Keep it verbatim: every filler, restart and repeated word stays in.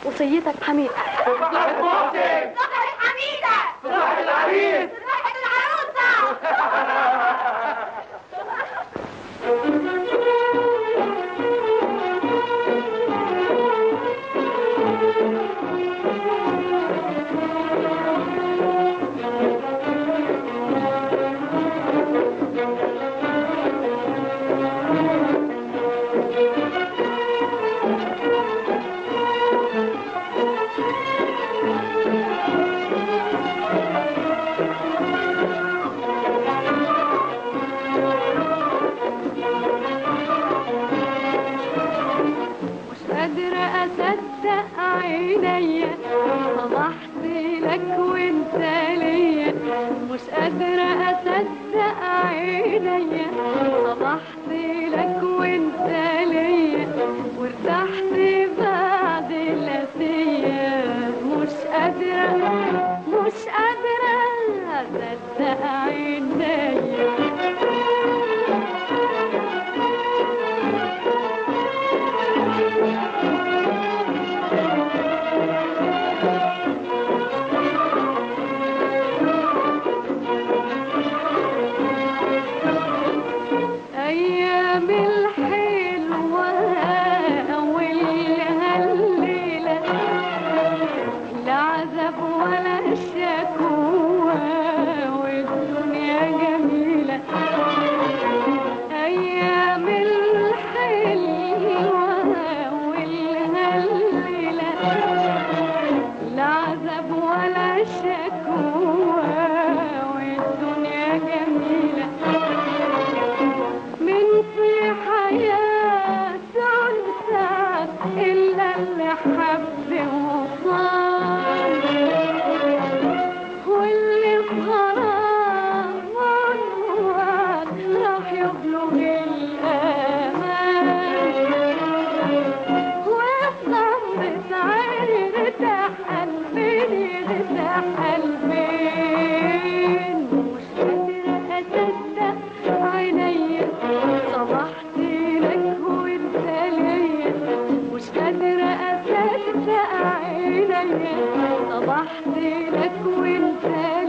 وصيتك حميدة. صباح محسن. صباح حميدة. صباح العريس. صباح العروسة. عينيا صبحت لك وانت ليا، مش قادرة أصدق عينيا صبحت لك وانت ليا، وارتحت بعد القاسية، مش قادرة مش قادرة أصدق عينيا. أيام الحلوة أولها الليلة، لا عذاب ولا شكوى والدنيا جميلة. أيام الحلوة أولها الليلة، لا عذاب ولا شكوى والدنيا جميلة. من في حياته انسان إلا اللي حب وصان، واللي في غرام عنوان راح يبلغ الأمان، وفي غمضة عين ارتاح قلبي ارتاح قلبي. مش قادرة أصدق عينيا صبحت لك وانت ليا، مش قادرة أصدق عينيا صبحت لك وانت